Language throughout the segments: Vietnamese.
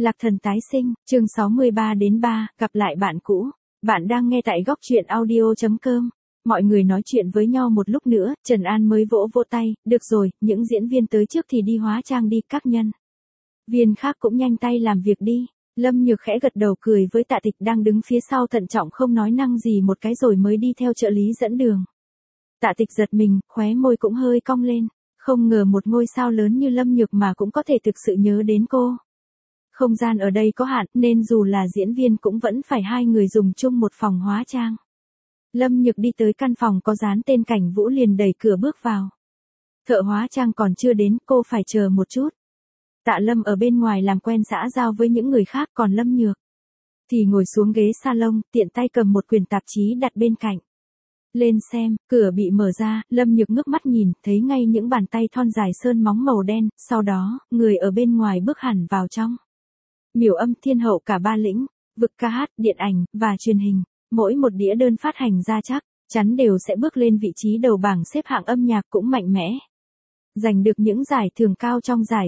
Lạc thần tái sinh, chương 63-3, gặp lại bạn cũ. Bạn đang nghe tại góc truyện audio.com. Mọi người nói chuyện với nhau một lúc nữa, Trần An mới vỗ vỗ tay, được rồi, những diễn viên tới trước thì đi hóa trang đi, các nhân viên khác cũng nhanh tay làm việc đi. Lâm Nhược khẽ gật đầu cười với Tạ Tịch đang đứng phía sau thận trọng không nói năng gì một cái rồi mới đi theo trợ lý dẫn đường. Tạ Tịch giật mình, khóe môi cũng hơi cong lên, không ngờ một ngôi sao lớn như Lâm Nhược mà cũng có thể thực sự nhớ đến cô. Không gian ở đây có hạn nên dù là diễn viên cũng vẫn phải hai người dùng chung một phòng hóa trang. Lâm Nhược đi tới căn phòng có dán tên Cảnh Vũ liền đẩy cửa bước vào. Thợ hóa trang còn chưa đến, cô phải chờ một chút. Tạ Lâm ở bên ngoài làm quen xã giao với những người khác, còn Lâm Nhược thì ngồi xuống ghế salon, tiện tay cầm một quyển tạp chí đặt bên cạnh. Lên xem, cửa bị mở ra, Lâm Nhược ngước mắt nhìn, thấy ngay những bàn tay thon dài sơn móng màu đen, sau đó, người ở bên ngoài bước hẳn vào trong. Miểu Âm thiên hậu cả ba lĩnh, vực ca hát, điện ảnh, và truyền hình. Mỗi một đĩa đơn phát hành ra chắc chắn đều sẽ bước lên vị trí đầu bảng xếp hạng âm nhạc cũng mạnh mẽ. Giành được những giải thưởng cao trong giải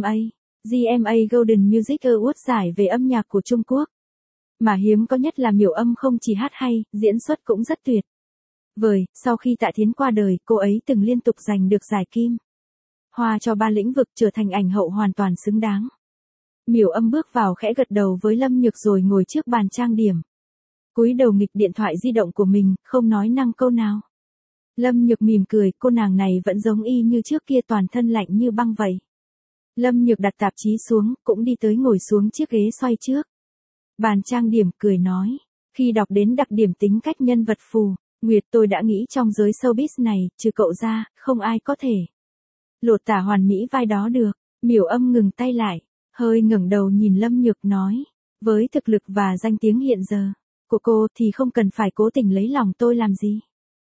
GMA Golden Music Awards, giải về âm nhạc của Trung Quốc. Mà hiếm có nhất là Miểu Âm không chỉ hát hay, diễn xuất cũng rất tuyệt vời. Sau khi Tạ Thiến qua đời, cô ấy từng liên tục giành được giải Kim Hoa cho ba lĩnh vực, trở thành ảnh hậu hoàn toàn xứng đáng. Miểu Âm bước vào khẽ gật đầu với Lâm Nhược rồi ngồi trước bàn trang điểm. Cúi đầu nghịch điện thoại di động của mình, không nói năng câu nào. Lâm Nhược mỉm cười, cô nàng này vẫn giống y như trước kia, toàn thân lạnh như băng vậy. Lâm Nhược đặt tạp chí xuống, cũng đi tới ngồi xuống chiếc ghế xoay trước bàn trang điểm, cười nói. Khi đọc đến đặc điểm tính cách nhân vật Phù Nguyệt, tôi đã nghĩ trong giới showbiz này, trừ cậu ra, không ai có thể lột tả hoàn mỹ vai đó được. Miểu Âm ngừng tay lại, hơi ngẩng đầu nhìn Lâm Nhược nói. Với thực lực và danh tiếng hiện giờ của cô thì không cần phải cố tình lấy lòng tôi làm gì.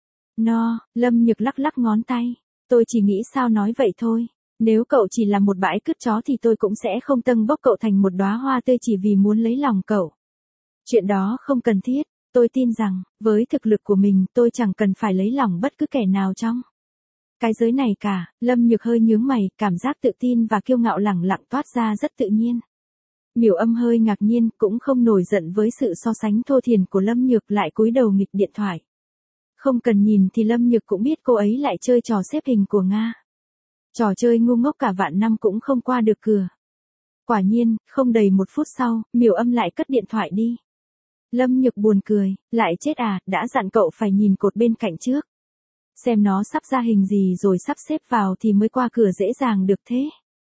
Lâm Nhược lắc lắc ngón tay. Tôi chỉ nghĩ sao nói vậy thôi. Nếu cậu chỉ là một bãi cứt chó thì tôi cũng sẽ không tâng bốc cậu thành một đóa hoa tươi chỉ vì muốn lấy lòng cậu. Chuyện đó không cần thiết. Tôi tin rằng, với thực lực của mình tôi chẳng cần phải lấy lòng bất cứ kẻ nào trong cái giới này cả. Lâm Nhược hơi nhướng mày, cảm giác tự tin và kiêu ngạo lẳng lặng toát ra rất tự nhiên. Miểu Âm hơi ngạc nhiên, cũng không nổi giận với sự so sánh thô thiển của Lâm Nhược, lại cúi đầu nghịch điện thoại. Không cần nhìn thì Lâm Nhược cũng biết cô ấy lại chơi trò xếp hình của Nga. Trò chơi ngu ngốc cả vạn năm cũng không qua được cửa. Quả nhiên, không đầy một phút sau, Miểu Âm lại cất điện thoại đi. Lâm Nhược buồn cười, lại chết à, đã dặn cậu phải nhìn cột bên cạnh trước. Xem nó sắp ra hình gì rồi sắp xếp vào thì mới qua cửa dễ dàng được thế.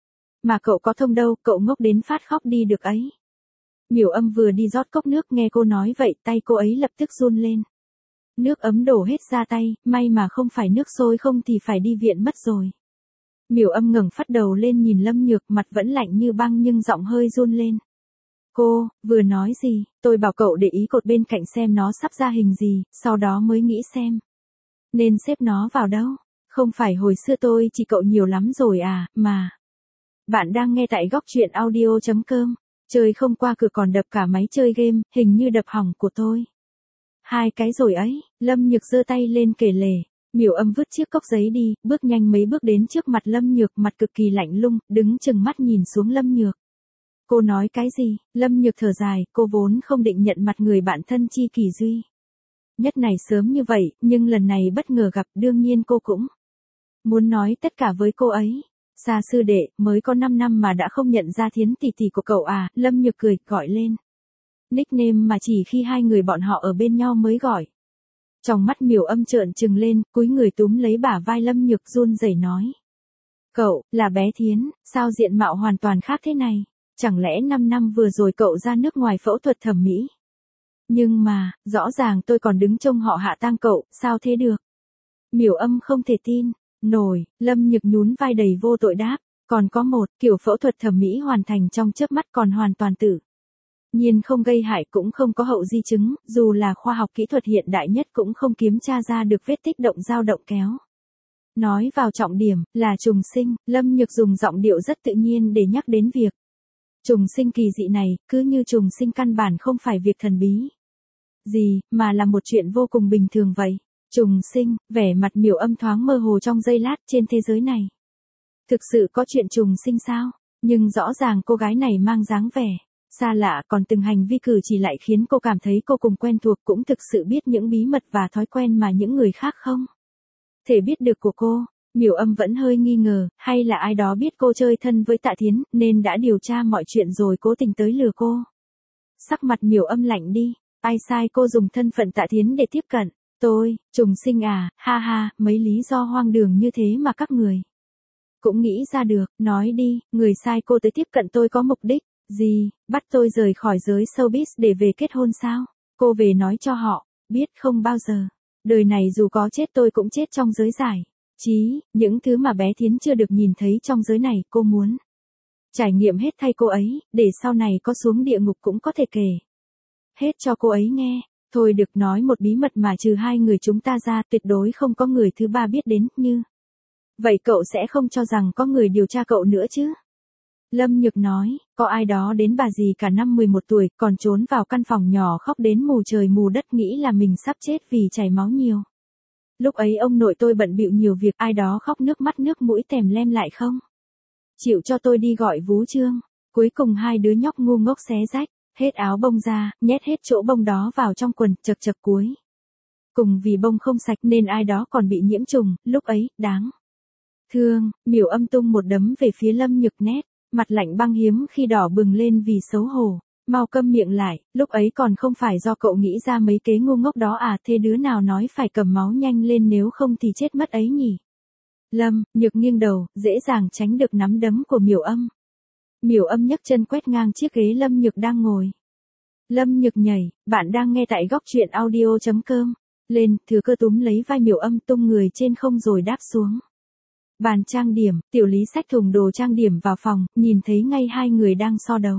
Mà cậu có thông đâu, cậu ngốc đến phát khóc đi được ấy. Miểu Âm vừa đi rót cốc nước, nghe cô nói vậy, tay cô ấy lập tức run lên. Nước ấm đổ hết ra tay, may mà không phải nước sôi, không thì phải đi viện mất rồi. Miểu Âm ngẩng phát đầu lên nhìn Lâm Nhược, mặt vẫn lạnh như băng nhưng giọng hơi run lên. Cô, vừa nói gì? Tôi bảo cậu để ý cột bên cạnh xem nó sắp ra hình gì, sau đó mới nghĩ xem nên xếp nó vào đâu. Không phải hồi xưa tôi chỉ cậu nhiều lắm rồi à, mà. Bạn đang nghe tại góc truyện audio.com. Chơi không qua cửa còn đập cả máy chơi game, hình như đập hỏng của tôi 2 cái rồi ấy. Lâm Nhược giơ tay lên kể lể. Miểu Âm vứt chiếc cốc giấy đi, bước nhanh mấy bước đến trước mặt Lâm Nhược, mặt cực kỳ lạnh lùng, đứng chừng mắt nhìn xuống Lâm Nhược. Cô nói cái gì? Lâm Nhược thở dài, cô vốn không định nhận mặt người bạn thân chi kỷ duy nhất này sớm như vậy, nhưng lần này bất ngờ gặp, đương nhiên cô cũng muốn nói tất cả với cô ấy. Xa sư đệ, mới có 5 năm mà đã không nhận ra Thiến tỷ tỷ của cậu à? Lâm Nhược cười, gọi lên nickname mà chỉ khi hai người bọn họ ở bên nhau mới gọi. Trong mắt Miểu Âm trợn trừng lên, cúi người túm lấy bả vai Lâm Nhược run rẩy nói. Cậu, là bé Thiến, sao diện mạo hoàn toàn khác thế này? Chẳng lẽ 5 năm vừa rồi cậu ra nước ngoài phẫu thuật thẩm mỹ? Nhưng mà, rõ ràng tôi còn đứng trông họ hạ tang cậu, sao thế được? Miểu Âm không thể tin nổi. Lâm Nhược nhún vai đầy vô tội đáp. Còn có một, kiểu phẫu thuật thẩm mỹ hoàn thành trong chớp mắt còn hoàn toàn tự nhiên, không gây hại cũng không có hậu di chứng, dù là khoa học kỹ thuật hiện đại nhất cũng không kiểm tra ra được vết tích động dao động kéo. Nói vào trọng điểm, là trùng sinh. Lâm Nhược dùng giọng điệu rất tự nhiên để nhắc đến việc trùng sinh kỳ dị này, cứ như trùng sinh căn bản không phải việc thần bí gì, mà là một chuyện vô cùng bình thường vậy. Trùng sinh, vẻ mặt Miểu Âm thoáng mơ hồ trong giây lát. Trên thế giới này thực sự có chuyện trùng sinh sao? Nhưng rõ ràng cô gái này mang dáng vẻ Xa lạ còn từng hành vi cử chỉ lại khiến cô cảm thấy cô cùng quen thuộc, cũng thực sự biết những bí mật và thói quen mà những người khác không thể biết được của cô. Miểu Âm vẫn hơi nghi ngờ, hay là ai đó biết cô chơi thân với Tạ Thiến, nên đã điều tra mọi chuyện rồi cố tình tới lừa cô. Sắc mặt Miểu Âm lạnh đi, ai sai cô dùng thân phận Tạ Thiến để tiếp cận? Tôi, trùng sinh à, ha ha, mấy lý do hoang đường như thế mà các người cũng nghĩ ra được, nói đi, người sai cô tới tiếp cận tôi có mục đích gì, bắt tôi rời khỏi giới showbiz để về kết hôn sao? Cô về nói cho họ, biết không bao giờ. Đời này dù có chết tôi cũng chết trong giới giải trí, những thứ mà bé Thiến chưa được nhìn thấy trong giới này, cô muốn trải nghiệm hết thay cô ấy, để sau này có xuống địa ngục cũng có thể kể hết cho cô ấy nghe. Thôi được, nói một bí mật mà trừ hai người chúng ta ra tuyệt đối không có người thứ ba biết đến, như vậy cậu sẽ không cho rằng có người điều tra cậu nữa chứ? Lâm Nhược nói, có ai đó đến bà dì cả năm 11 tuổi, còn trốn vào căn phòng nhỏ khóc đến mù trời mù đất, nghĩ là mình sắp chết vì chảy máu nhiều. Lúc ấy ông nội tôi bận bịu nhiều việc, ai đó khóc nước mắt nước mũi tèm lem lại không chịu cho tôi đi gọi vú Trương. Cuối cùng hai đứa nhóc ngu ngốc xé rách hết áo bông ra, nhét hết chỗ bông đó vào trong quần, chật chật cuối cùng vì bông không sạch nên ai đó còn bị nhiễm trùng, lúc ấy, đáng thương. Miểu Âm tung một đấm về phía Lâm Nhược, nét mặt lạnh băng hiếm khi đỏ bừng lên vì xấu hổ. Mau câm miệng lại, lúc ấy còn không phải do cậu nghĩ ra mấy kế ngu ngốc đó à, thế đứa nào nói phải cầm máu nhanh lên nếu không thì chết mất ấy nhỉ? Lâm Nhược nghiêng đầu, dễ dàng tránh được nắm đấm của Miểu Âm. Miểu Âm nhấc chân quét ngang chiếc ghế Lâm Nhược đang ngồi. Lâm Nhược nhảy, bạn đang nghe tại góc truyện audio.com. Lên, thừa cơ túm lấy vai Miểu Âm tung người trên không rồi đáp xuống bàn trang điểm. Tiểu Lý xách thùng đồ trang điểm vào phòng, nhìn thấy ngay hai người đang so đấu.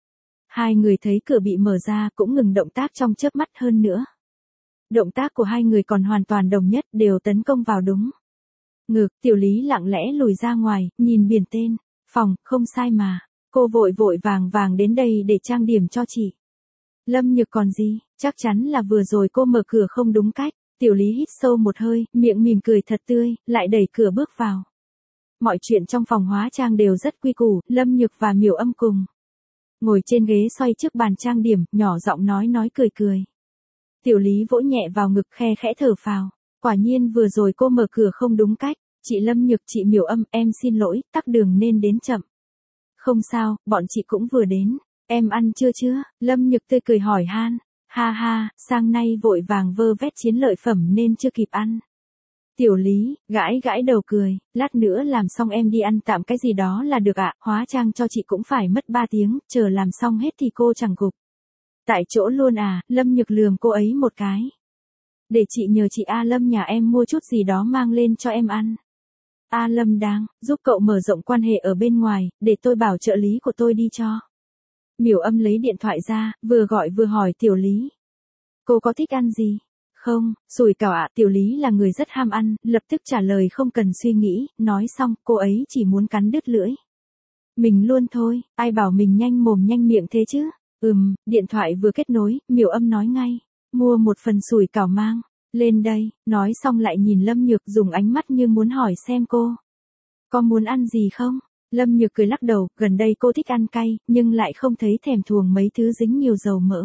Hai người thấy cửa bị mở ra cũng ngừng động tác trong chớp mắt, hơn nữa động tác của hai người còn hoàn toàn đồng nhất, đều tấn công vào đúng ngực. Tiểu Lý lặng lẽ lùi ra ngoài, nhìn biển tên phòng, không sai mà. Cô vội vội vàng vàng đến đây để trang điểm cho chị. Lâm Nhược còn gì, chắc chắn là vừa rồi cô mở cửa không đúng cách. Tiểu Lý hít sâu một hơi, miệng mỉm cười thật tươi, lại đẩy cửa bước vào. Mọi chuyện trong phòng hóa trang đều rất quy củ, Lâm Nhược và Miểu Âm cùng ngồi trên ghế xoay trước bàn trang điểm, nhỏ giọng nói cười cười. Tiểu Lý vỗ nhẹ vào ngực, khe khẽ thở phào. Quả nhiên vừa rồi cô mở cửa không đúng cách. Chị Lâm Nhược, chị Miểu Âm, em xin lỗi, tắc đường nên đến chậm. Không sao, bọn chị cũng vừa đến. Em ăn chưa? Lâm Nhược tươi cười hỏi han. Ha ha, sang nay vội vàng vơ vét chiến lợi phẩm nên chưa kịp ăn. Tiểu Lý gãi đầu cười, lát nữa làm xong em đi ăn tạm cái gì đó là được ạ. Hóa trang cho chị cũng phải mất 3 tiếng, chờ làm xong hết thì cô chẳng gục tại chỗ luôn à? Lâm Nhược lườm cô ấy một cái. Để chị nhờ chị A Lâm nhà em mua chút gì đó mang lên cho em ăn. A Lâm đang giúp cậu mở rộng quan hệ ở bên ngoài, để tôi bảo trợ lý của tôi đi cho. Miểu Âm lấy điện thoại ra, vừa gọi vừa hỏi Tiểu Lý. Cô có thích ăn gì? Không, sủi cảo ạ. Tiểu Lý là người rất ham ăn, lập tức trả lời không cần suy nghĩ, nói xong, cô ấy chỉ muốn cắn đứt lưỡi mình luôn thôi, ai bảo mình nhanh mồm nhanh miệng thế chứ? Điện thoại vừa kết nối, Miểu Âm nói ngay, mua một phần sủi cảo mang lên đây. Nói xong lại nhìn Lâm Nhược dùng ánh mắt như muốn hỏi xem cô có muốn ăn gì không? Lâm Nhược cười lắc đầu, gần đây cô thích ăn cay, nhưng lại không thấy thèm thuồng mấy thứ dính nhiều dầu mỡ.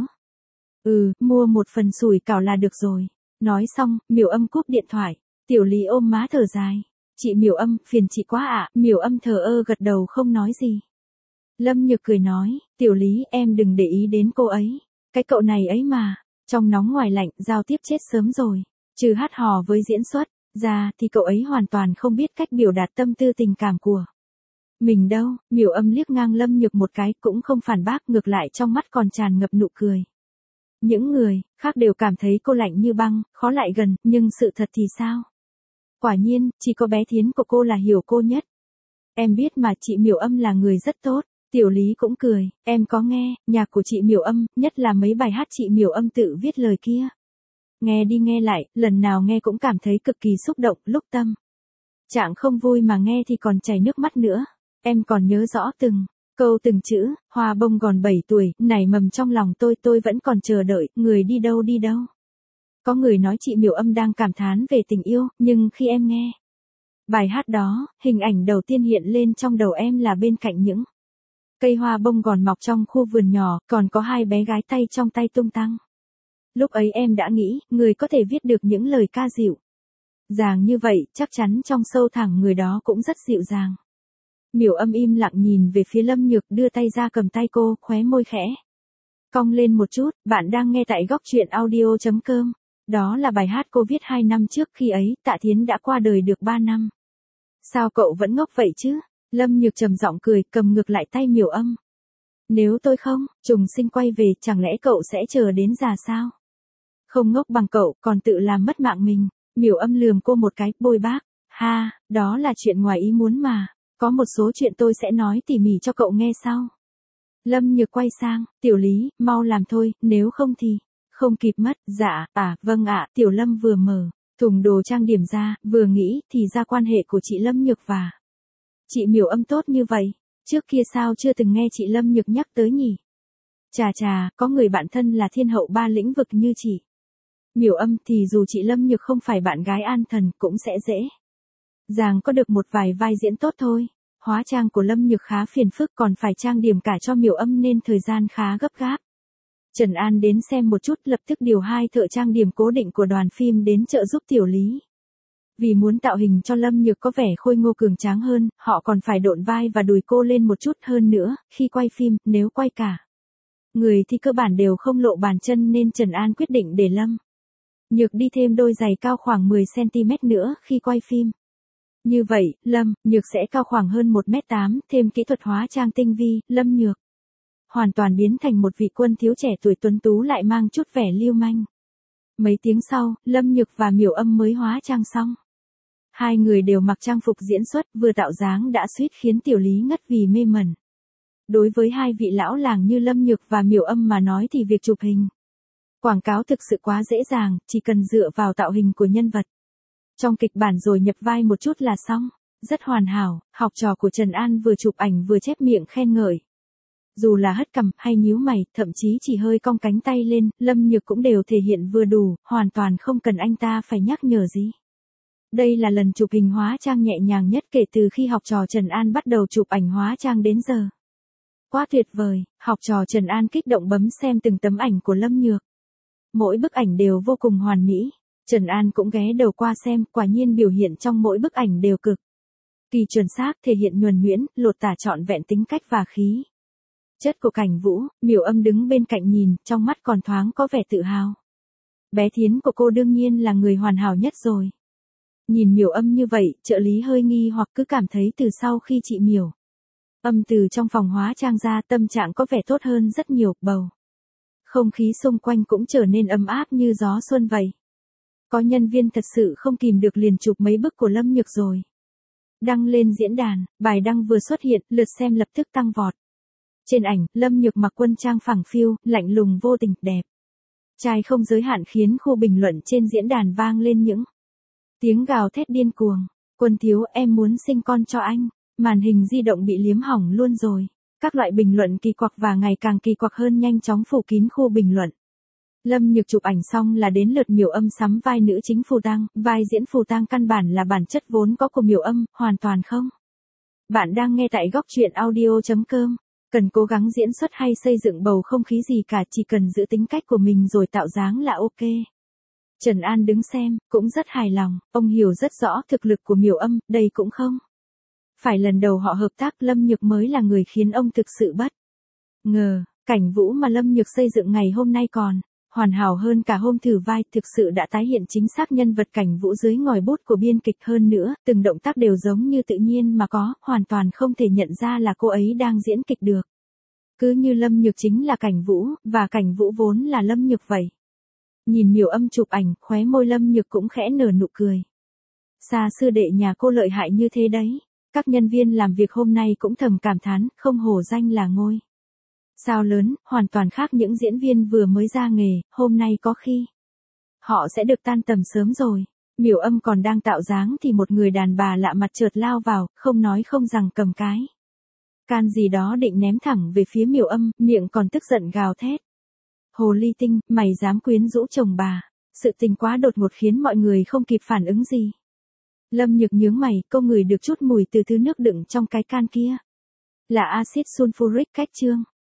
Mua một phần sủi cảo là được rồi. Nói xong, Miểu Âm cúp điện thoại. Tiểu Lý ôm má thở dài. Chị Miểu Âm, phiền chị quá ạ. Miểu Âm thờ ơ gật đầu không nói gì. Lâm Nhược cười nói, Tiểu Lý em đừng để ý đến cô ấy. Cái cậu này ấy mà, trong nóng ngoài lạnh, giao tiếp chết sớm rồi. Trừ hát hò với diễn xuất ra thì cậu ấy hoàn toàn không biết cách biểu đạt tâm tư tình cảm của mình đâu. Miểu Âm liếc ngang Lâm Nhược một cái, cũng không phản bác, ngược lại trong mắt còn tràn ngập nụ cười. Những người khác đều cảm thấy cô lạnh như băng, khó lại gần, nhưng sự thật thì sao? Quả nhiên, chỉ có bé Thiến của cô là hiểu cô nhất. Em biết mà, chị Miểu Âm là người rất tốt. Tiểu Lý cũng cười, em có nghe nhạc của chị Miểu Âm, nhất là mấy bài hát chị Miểu Âm tự viết lời kia. Nghe đi nghe lại, lần nào nghe cũng cảm thấy cực kỳ xúc động, lúc tâm trạng không vui mà nghe thì còn chảy nước mắt nữa. Em còn nhớ rõ từng câu từng chữ, hoa bông gòn 7 tuổi, nảy mầm trong lòng tôi vẫn còn chờ đợi, người đi đâu. Có người nói chị Miểu Âm đang cảm thán về tình yêu, nhưng khi em nghe bài hát đó, hình ảnh đầu tiên hiện lên trong đầu em là bên cạnh những Cây hoa bông gòn mọc trong khu vườn nhỏ, còn có hai bé gái tay trong tay tung tăng. Lúc ấy em đã nghĩ, người có thể viết được những lời ca dịu dàng như vậy, chắc chắn trong sâu thẳm người đó cũng rất dịu dàng. Miểu Âm im lặng nhìn về phía Lâm Nhược, đưa tay ra cầm tay cô, khóe môi khẽ cong lên một chút. Bạn đang nghe tại góc truyện audio.com. Đó là bài hát cô viết 2 năm trước, khi ấy Tạ Thiến đã qua đời được 3 năm. Sao cậu vẫn ngốc vậy chứ? Lâm Nhược trầm giọng cười, cầm ngược lại tay Miểu Âm. Nếu tôi không trùng sinh quay về, chẳng lẽ cậu sẽ chờ đến già sao? Không ngốc bằng cậu, còn tự làm mất mạng mình. Miểu Âm lườm cô một cái, bôi bác. Ha, đó là chuyện ngoài ý muốn mà. Có một số chuyện tôi sẽ nói tỉ mỉ cho cậu nghe sau. Lâm Nhược quay sang, Tiểu Lý, mau làm thôi, nếu không thì không kịp mất. Dạ, vâng ạ. Tiểu Lâm vừa mở thùng đồ trang điểm ra, vừa nghĩ thì ra quan hệ của chị Lâm Nhược và chị Miểu Âm tốt như vậy. Trước kia sao chưa từng nghe chị Lâm Nhược nhắc tới nhỉ? Chà, có người bạn thân là thiên hậu 3 lĩnh vực như chị Miểu Âm thì dù chị Lâm Nhược không phải bạn gái An Thần cũng sẽ dễ dàng có được một vài vai diễn tốt thôi. Hóa trang của Lâm Nhược khá phiền phức, còn phải trang điểm cả cho Miểu Âm nên thời gian khá gấp gáp. Trần An đến xem một chút, lập tức điều 2 thợ trang điểm cố định của đoàn phim đến trợ giúp Tiểu Lý. Vì muốn tạo hình cho Lâm Nhược có vẻ khôi ngô cường tráng hơn, họ còn phải độn vai và đùi cô lên một chút hơn nữa. Khi quay phim, nếu quay cả người thì cơ bản đều không lộ bàn chân, nên Trần An quyết định để Lâm Nhược đi thêm đôi giày cao khoảng 10cm nữa khi quay phim. Như vậy, Lâm Nhược sẽ cao khoảng hơn 1m8, thêm kỹ thuật hóa trang tinh vi, Lâm Nhược hoàn toàn biến thành một vị quân thiếu trẻ tuổi tuấn tú lại mang chút vẻ lưu manh. Mấy tiếng sau, Lâm Nhược và Miểu Âm mới hóa trang xong. Hai người đều mặc trang phục diễn xuất, vừa tạo dáng đã suýt khiến Tiểu Lý ngất vì mê mẩn. Đối với hai vị lão làng như Lâm Nhược và Miểu Âm mà nói thì việc chụp hình quảng cáo thực sự quá dễ dàng, chỉ cần dựa vào tạo hình của nhân vật trong kịch bản rồi nhập vai một chút là xong. Rất hoàn hảo. Học trò của Trần An vừa chụp ảnh vừa chép miệng khen ngợi. Dù là hất cằm hay nhíu mày, thậm chí chỉ hơi cong cánh tay lên, Lâm Nhược cũng đều thể hiện vừa đủ, hoàn toàn không cần anh ta phải nhắc nhở gì. Đây là lần chụp hình hóa trang nhẹ nhàng nhất kể từ khi học trò Trần An bắt đầu chụp ảnh hóa trang đến giờ. Quá tuyệt vời. Học trò Trần An kích động bấm xem từng tấm ảnh của Lâm Nhược. Mỗi bức ảnh đều vô cùng hoàn mỹ. Trần An cũng ghé đầu qua xem, quả nhiên biểu hiện trong mỗi bức ảnh đều cực kỳ chuẩn xác, thể hiện nhuần nhuyễn, lột tả trọn vẹn tính cách và khí chất của Cảnh Vũ. Miểu Âm đứng bên cạnh nhìn, trong mắt còn thoáng có vẻ tự hào. Bé Thiến của cô đương nhiên là người hoàn hảo nhất rồi. Nhìn Miểu Âm như vậy, trợ lý hơi nghi hoặc cứ cảm thấy từ sau khi chị Miểu Âm từ trong phòng hóa trang ra, tâm trạng có vẻ tốt hơn rất nhiều, bầu không khí xung quanh cũng trở nên ấm áp như gió xuân vậy. Có nhân viên thật sự không kìm được liền chụp mấy bức của Lâm Nhược rồi đăng lên diễn đàn. Bài đăng vừa xuất hiện, lượt xem lập tức tăng vọt. Trên ảnh, Lâm Nhược mặc quân trang phẳng phiu, lạnh lùng vô tình, đẹp trai không giới hạn, khiến khu bình luận trên diễn đàn vang lên những tiếng gào thét điên cuồng. Quân thiếu, em muốn sinh con cho anh. Màn hình di động bị liếm hỏng luôn rồi. Các loại bình luận kỳ quặc và ngày càng kỳ quặc hơn nhanh chóng phủ kín khu bình luận. Lâm Nhược chụp ảnh xong là đến lượt Miểu Âm sắm vai nữ chính phù tang. Vai diễn phù tang căn bản là bản chất vốn có của Miểu Âm, hoàn toàn không. Bạn đang nghe tại góc truyện audio.com. Cần cố gắng diễn xuất hay xây dựng bầu không khí gì cả, chỉ cần giữ tính cách của mình rồi tạo dáng là ok. Trần An đứng xem, cũng rất hài lòng. Ông hiểu rất rõ thực lực của Miểu Âm, đây cũng không phải lần đầu họ hợp tác. Lâm Nhược mới là người khiến ông thực sự bất ngờ. Cảnh Vũ mà Lâm Nhược xây dựng ngày hôm nay còn hoàn hảo hơn cả hôm thử vai, thực sự đã tái hiện chính xác nhân vật Cảnh Vũ dưới ngòi bút của biên kịch. Hơn nữa, từng động tác đều giống như tự nhiên mà có, hoàn toàn không thể nhận ra là cô ấy đang diễn kịch được. Cứ như Lâm Nhược chính là Cảnh Vũ, và Cảnh Vũ vốn là Lâm Nhược vậy. Nhìn Miểu Âm chụp ảnh, khóe môi Lâm Nhược cũng khẽ nở nụ cười. Xa xưa đệ nhà cô lợi hại như thế đấy. Các nhân viên làm việc hôm nay cũng thầm cảm thán, không hổ danh là ngôi sao lớn, hoàn toàn khác những diễn viên vừa mới ra nghề. Hôm nay có khi họ sẽ được tan tầm sớm rồi. Miểu Âm còn đang tạo dáng thì một người đàn bà lạ mặt chợt lao vào, không nói không rằng cầm cái can gì đó định ném thẳng về phía Miểu Âm, miệng còn tức giận gào thét. Hồ ly tinh, mày dám quyến rũ chồng bà. Sự tình quá đột ngột khiến mọi người không kịp phản ứng gì. Lâm Nhược nhướng mày, cô ngửi được chút mùi từ thứ nước đựng trong cái can kia. là axit sulfuric cách chương.